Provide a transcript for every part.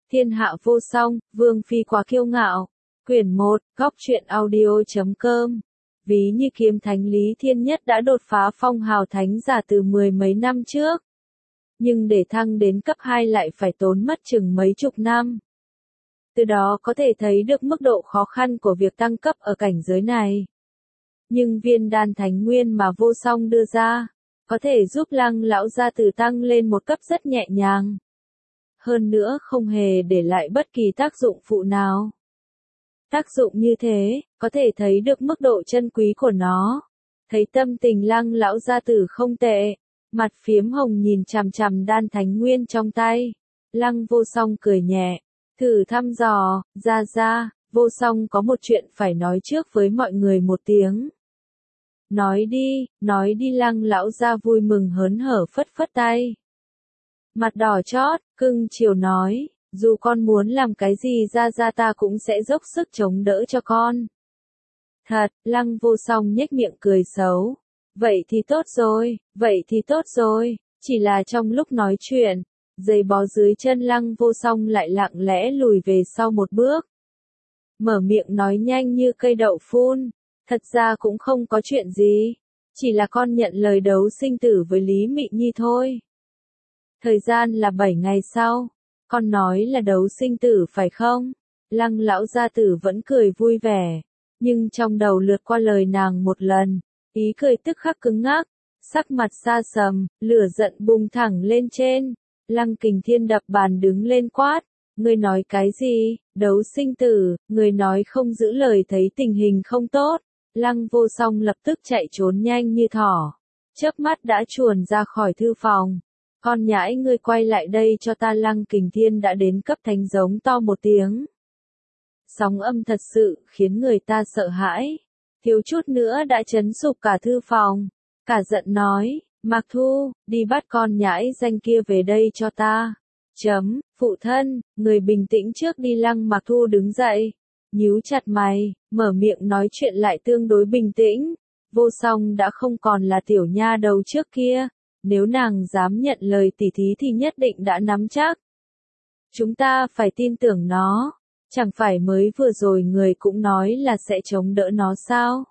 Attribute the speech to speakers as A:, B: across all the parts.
A: Thiên hạ vô song, vương phi quá kiêu ngạo. Quyển 1, góc truyện audio.com. Ví như kiếm thánh Lý Thiên Nhất đã đột phá phong hào thánh giả từ mười mấy năm trước. Nhưng để thăng đến cấp 2 lại phải tốn mất chừng mấy chục năm. Từ đó có thể thấy được mức độ khó khăn của việc tăng cấp ở cảnh giới này. Nhưng viên đan thánh nguyên mà vô song đưa ra, có thể giúp Lăng lão gia tử tăng lên một cấp rất nhẹ nhàng. Hơn nữa không hề để lại bất kỳ tác dụng phụ nào. Tác dụng như thế, có thể thấy được mức độ chân quý của nó. Thấy tâm tình Lăng lão gia tử không tệ, mặt phiếm hồng nhìn chằm chằm đan thánh nguyên trong tay. Lăng vô song cười nhẹ, thử thăm dò, ra, vô song có một chuyện phải nói trước với mọi người một tiếng. Nói đi Lăng lão gia vui mừng hớn hở phất phất tay. Mặt đỏ chót, cưng chiều nói, dù con muốn làm cái gì ra ta cũng sẽ dốc sức chống đỡ cho con. Thật, Lăng vô song nhếch miệng cười xấu. Vậy thì tốt rồi, chỉ là trong lúc nói chuyện, giày bó dưới chân Lăng vô song lại lặng lẽ lùi về sau một bước. Mở miệng nói nhanh như cây đậu phun, thật ra cũng không có chuyện gì, chỉ là con nhận lời đấu sinh tử với Lý Mị Nhi thôi. Thời gian là 7 ngày sau, con nói là đấu sinh tử phải không? Lăng lão gia tử vẫn cười vui vẻ, nhưng trong đầu lướt qua lời nàng một lần, ý cười tức khắc cứng ngắc, sắc mặt xa sầm, lửa giận bùng thẳng lên trên. Lăng Kình Thiên đập bàn đứng lên quát, ngươi nói cái gì, đấu sinh tử, ngươi nói không giữ lời thấy tình hình không tốt. Lăng vô song lập tức chạy trốn nhanh như thỏ, chớp mắt đã chuồn ra khỏi thư phòng. Con nhãi ngươi quay lại đây cho ta. Lăng Kình Thiên đã đến cấp thánh giống to một tiếng. Sóng âm thật sự khiến người ta sợ hãi, thiếu chút nữa đã chấn sụp cả thư phòng. Cả giận nói, Mạc Thu, đi bắt con nhãi danh kia về đây cho ta. Phụ thân, người bình tĩnh trước đi. Lăng Mạc Thu đứng dậy, nhíu chặt mày, mở miệng nói chuyện lại tương đối bình tĩnh. Vô song đã không còn là tiểu nha đầu trước kia, nếu nàng dám nhận lời tỉ thí thì nhất định đã nắm chắc. Chúng ta phải tin tưởng nó, chẳng phải mới vừa rồi người cũng nói là sẽ chống đỡ nó sao?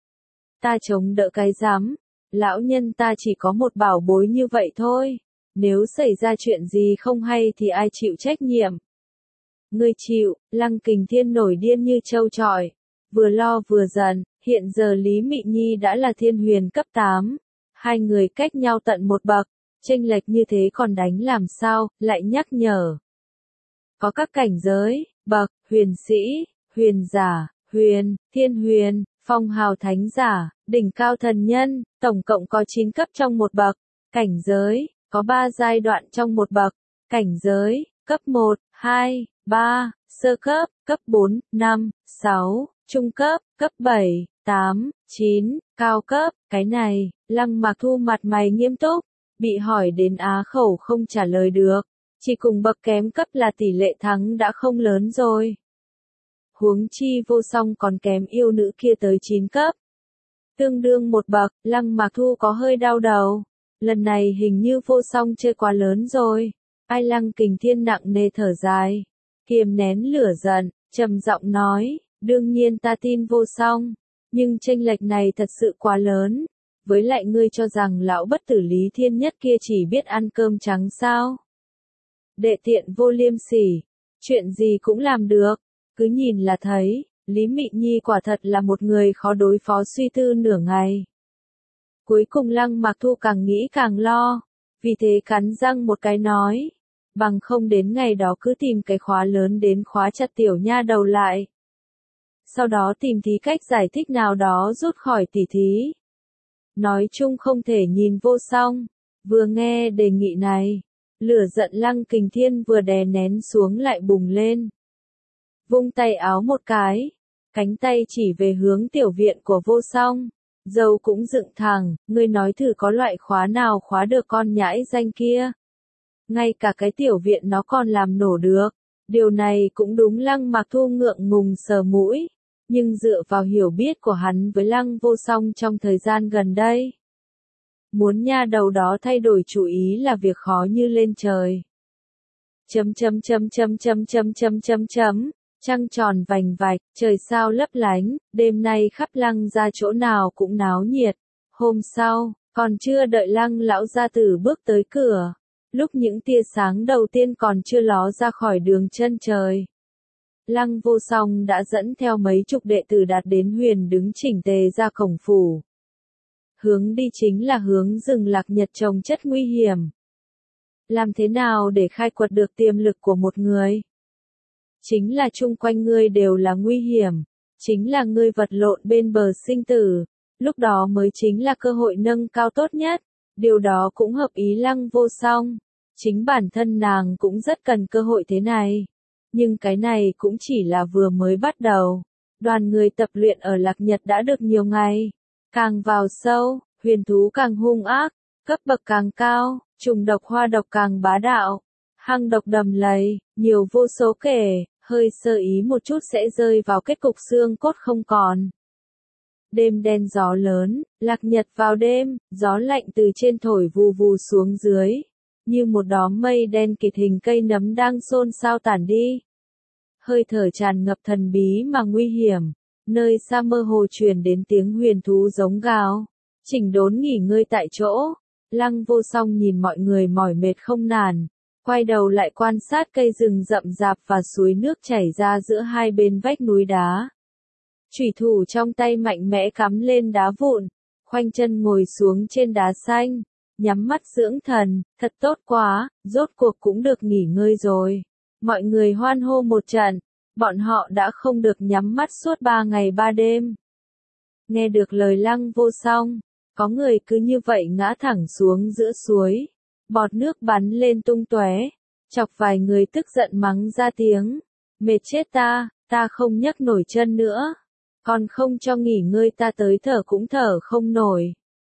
A: Ta chống đỡ cái rắm, lão nhân ta chỉ có một bảo bối như vậy thôi, nếu xảy ra chuyện gì không hay thì ai chịu trách nhiệm? Ngươi chịu. Lăng Kình Thiên nổi điên như trâu trọi, vừa lo vừa giận. Hiện giờ Lý Mị Nhi đã là thiên huyền cấp 8, hai người cách nhau tận một bậc, chênh lệch như thế còn đánh làm sao? Lại nhắc nhở, có các cảnh giới, bậc, huyền sĩ, huyền giả, huyền, thiên huyền, phong hào thánh giả, đỉnh cao thần nhân, tổng cộng có 9 cấp trong một bậc. Cảnh giới, có 3 giai đoạn trong một bậc. Cảnh giới, cấp 1, 2, 3, sơ cấp, cấp 4, 5, 6, trung cấp, cấp 7, 8, 9, cao cấp. Cái này, Lăng Mạc Thu mặt mày nghiêm túc, bị hỏi đến á khẩu không trả lời được. Chỉ cùng bậc kém cấp là tỷ lệ thắng đã không lớn rồi. Huống chi vô song còn kém yêu nữ kia tới 9 cấp. Tương đương một bậc. Lăng Mạc Thu có hơi đau đầu. Lần này hình như vô song chơi quá lớn rồi. Lăng Kình Thiên nặng nề thở dài, kiềm nén lửa giận, trầm giọng nói, đương nhiên ta tin vô song, nhưng chênh lệch này thật sự quá lớn. Với lại ngươi cho rằng lão bất tử Lý Thiên Nhất kia chỉ biết ăn cơm trắng sao? Đệ tiện vô liêm sỉ, chuyện gì cũng làm được, cứ nhìn là thấy. Lý Mị Nhi quả thật là một người khó đối phó. Suy tư nửa ngày, cuối cùng Lăng Mạc Thu càng nghĩ càng lo, vì thế cắn răng một cái nói, bằng không đến ngày đó cứ tìm cái khóa lớn đến khóa chặt tiểu nha đầu lại. Sau đó tìm tí cách giải thích nào đó rút khỏi tỉ thí. Nói chung không thể nhìn vô song. Vừa nghe đề nghị này, lửa giận Lăng Kình Thiên vừa đè nén xuống lại bùng lên. Vung tay áo một cái, cánh tay chỉ về hướng tiểu viện của vô song. Dâu cũng dựng thẳng, ngươi nói thử có loại khóa nào khóa được con nhãi danh kia. Ngay cả cái tiểu viện nó còn làm nổ được. Điều này cũng đúng. Lăng Mạc Thu ngượng ngùng sờ mũi, nhưng dựa vào hiểu biết của hắn với Lăng vô song trong thời gian gần đây, muốn nha đầu đó thay đổi chủ ý là việc khó như lên trời. Trăng tròn vành vạch, trời sao lấp lánh, đêm nay khắp Lăng Gia chỗ nào cũng náo nhiệt. Hôm sau, còn chưa đợi Lăng lão gia tử bước tới cửa, lúc những tia sáng đầu tiên còn chưa ló ra khỏi đường chân trời, Lăng Vô Song đã dẫn theo mấy chục đệ tử đạt đến Huyền đứng chỉnh tề ra cổng phủ. Hướng đi chính là hướng rừng Lạc Nhật trồng chất nguy hiểm. Làm thế nào để khai quật được tiềm lực của một người? Chính là chung quanh ngươi đều là nguy hiểm, chính là ngươi vật lộn bên bờ sinh tử, lúc đó mới chính là cơ hội nâng cao tốt nhất, điều đó cũng hợp ý Lăng Vô Song, chính bản thân nàng cũng rất cần cơ hội thế này, nhưng cái này cũng chỉ là vừa mới bắt đầu, đoàn người tập luyện ở Lạc Nhật đã được nhiều ngày, càng vào sâu, huyền thú càng hung ác, cấp bậc càng cao, trùng độc hoa độc càng bá đạo, hăng độc đầm lầy, nhiều vô số kể, hơi sơ ý một chút sẽ rơi vào kết cục xương cốt không còn. Đêm đen gió lớn, Lạc Nhật vào đêm, gió lạnh từ trên thổi vù vù xuống dưới, như một đóm mây đen kịt hình cây nấm đang xôn xao tản đi. Hơi thở tràn ngập thần bí mà nguy hiểm, nơi xa mơ hồ truyền đến tiếng huyền thú giống gào. Chỉnh đốn nghỉ ngơi tại chỗ, Lăng Vô Song nhìn mọi người mỏi mệt không nản, quay đầu lại quan sát cây rừng rậm rạp và suối nước chảy ra giữa hai bên vách núi đá. Chủy thủ trong tay mạnh mẽ cắm lên đá vụn, khoanh chân ngồi xuống trên đá xanh, nhắm mắt dưỡng thần, thật tốt quá, rốt cuộc cũng được nghỉ ngơi rồi. Mọi người hoan hô một trận, bọn họ đã không được nhắm mắt suốt 3 ngày 3 đêm. Nghe được lời Lăng Vô Song, có người cứ như vậy ngã thẳng xuống giữa suối, bọt nước bắn lên tung tóe, chọc vài người tức giận mắng ra tiếng, mệt chết ta, ta không nhấc nổi chân nữa, còn không cho nghỉ ngơi ta tới thở cũng thở không nổi.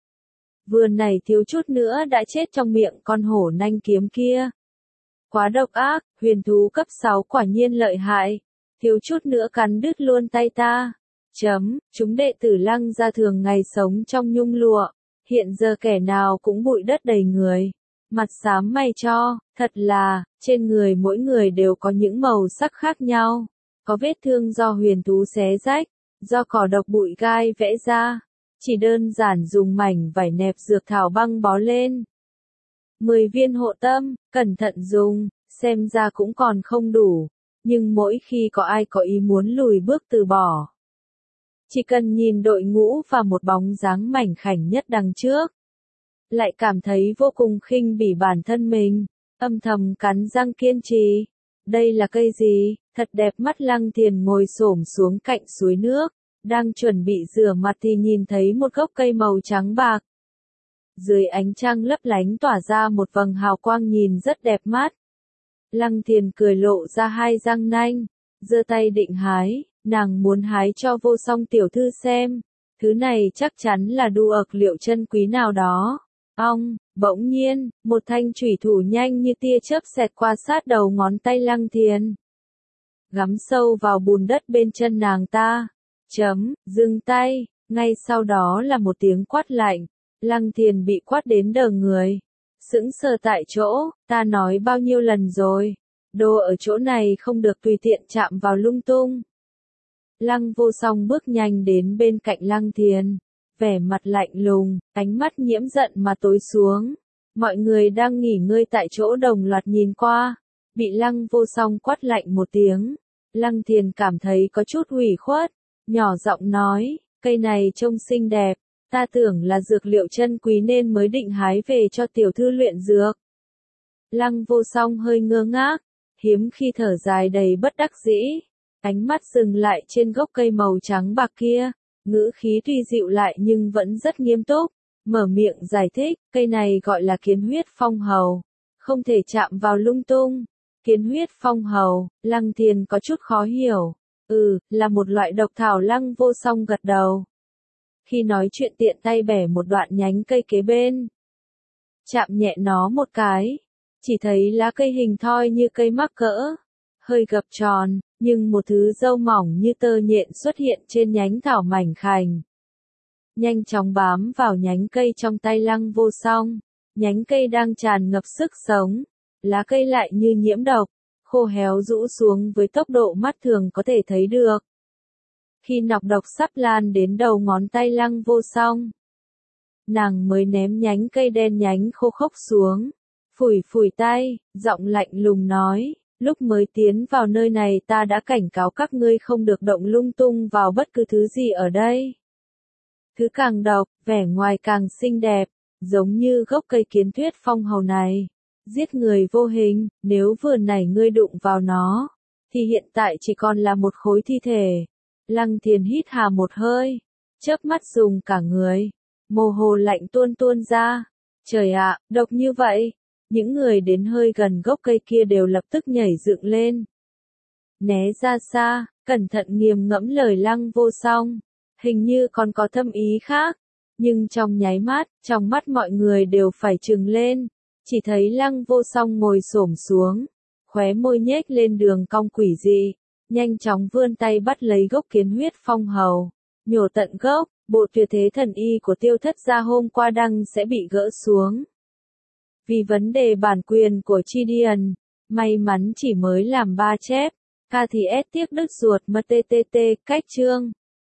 A: Vừa này thiếu chút nữa đã chết trong miệng con hổ nanh kiếm kia. Quá độc ác, huyền thú cấp 6 quả nhiên lợi hại, thiếu chút nữa cắn đứt luôn tay ta. Chúng đệ tử Lăng gia thường ngày sống trong nhung lụa, hiện giờ kẻ nào cũng bụi đất đầy người, mặt xám mày cho, thật là, trên người mỗi người đều có những màu sắc khác nhau, có vết thương do huyền thú xé rách, do cỏ độc bụi gai vẽ ra, chỉ đơn giản dùng mảnh vải nẹp dược thảo băng bó lên. 10 viên hộ tâm, cẩn thận dùng, xem ra cũng còn không đủ, nhưng mỗi khi có ai có ý muốn lùi bước từ bỏ, chỉ cần nhìn đội ngũ và một bóng dáng mảnh khảnh nhất đằng trước, lại cảm thấy vô cùng khinh bỉ bản thân mình, âm thầm cắn răng kiên trì. Đây là cây gì? Thật đẹp mắt. Lăng Thiền ngồi xổm xuống cạnh suối nước, đang chuẩn bị rửa mặt thì nhìn thấy một gốc cây màu trắng bạc. Dưới ánh trăng lấp lánh tỏa ra một vầng hào quang nhìn rất đẹp mắt. Lăng Thiền cười lộ ra hai răng nanh, giơ tay định hái, nàng muốn hái cho Vô Song tiểu thư xem, thứ này chắc chắn là đu ực liệu chân quý nào đó. Bỗng nhiên, một thanh chủy thủ nhanh như tia chớp xẹt qua sát đầu ngón tay Lăng Thiền, gắm sâu vào bùn đất bên chân nàng ta. Dừng tay, ngay sau đó là một tiếng quát lạnh, Lăng Thiền bị quát đến đờ người, sững sờ tại chỗ, ta nói bao nhiêu lần rồi, đồ ở chỗ này không được tùy tiện chạm vào lung tung. Lăng Vô Song bước nhanh đến bên cạnh Lăng Thiền, vẻ mặt lạnh lùng, ánh mắt nhiễm giận mà tối xuống. Mọi người đang nghỉ ngơi tại chỗ đồng loạt nhìn qua, bị Lăng Vô Song quát lạnh một tiếng. Lăng Thiền cảm thấy có chút ủy khuất, nhỏ giọng nói, cây này trông xinh đẹp, ta tưởng là dược liệu chân quý nên mới định hái về cho tiểu thư luyện dược. Lăng Vô Song hơi ngơ ngác, hiếm khi thở dài đầy bất đắc dĩ, ánh mắt dừng lại trên gốc cây màu trắng bạc kia, ngữ khí tuy dịu lại nhưng vẫn rất nghiêm túc, mở miệng giải thích, cây này gọi là kiến huyết phong hầu, không thể chạm vào lung tung. Kiến huyết phong hầu, Lăng Thiền có chút khó hiểu, là một loại độc thảo. Lăng Vô Song gật đầu. Khi nói chuyện tiện tay bẻ một đoạn nhánh cây kế bên, chạm nhẹ nó một cái, chỉ thấy lá cây hình thoi như cây mắc cỡ, hơi gập tròn, nhưng một thứ râu mỏng như tơ nhện xuất hiện trên nhánh thảo mảnh khảnh, nhanh chóng bám vào nhánh cây trong tay Lăng Vô Song. Nhánh cây đang tràn ngập sức sống, lá cây lại như nhiễm độc, khô héo rũ xuống với tốc độ mắt thường có thể thấy được. Khi nọc độc sắp lan đến đầu ngón tay Lăng Vô Song, nàng mới ném nhánh cây đen nhánh khô khốc xuống, phủi phủi tay, giọng lạnh lùng nói, lúc mới tiến vào nơi này ta đã cảnh cáo các ngươi không được động lung tung vào bất cứ thứ gì ở đây. Thứ càng độc, vẻ ngoài càng xinh đẹp, giống như gốc cây kiến tuyết phong hầu này, giết người vô hình, nếu vừa nãy ngươi đụng vào nó, thì hiện tại chỉ còn là một khối thi thể. Lăng Thiền hít hà một hơi, chớp mắt dùng cả người, mồ hôi lạnh tuôn tuôn ra. Trời ạ, độc như vậy! Những người đến hơi gần gốc cây kia đều lập tức nhảy dựng lên. Né ra xa, cẩn thận nghiền ngẫm lời Lăng Vô Song, hình như còn có thâm ý khác. Nhưng trong nháy mắt, trong mắt mọi người đều phải trừng lên, chỉ thấy Lăng Vô Song ngồi xổm xuống, khóe môi nhếch lên đường cong quỷ dị, nhanh chóng vươn tay bắt lấy gốc kiến huyết phong hầu, nhổ tận gốc. Bộ tuyệt thế thần y của Tiêu Thất gia hôm qua đăng sẽ bị gỡ xuống. Vì vấn đề bản quyền của Chidian, may mắn chỉ mới làm 3 chép. Ca thì ép tiếc đứt ruột mà TTT cách chương.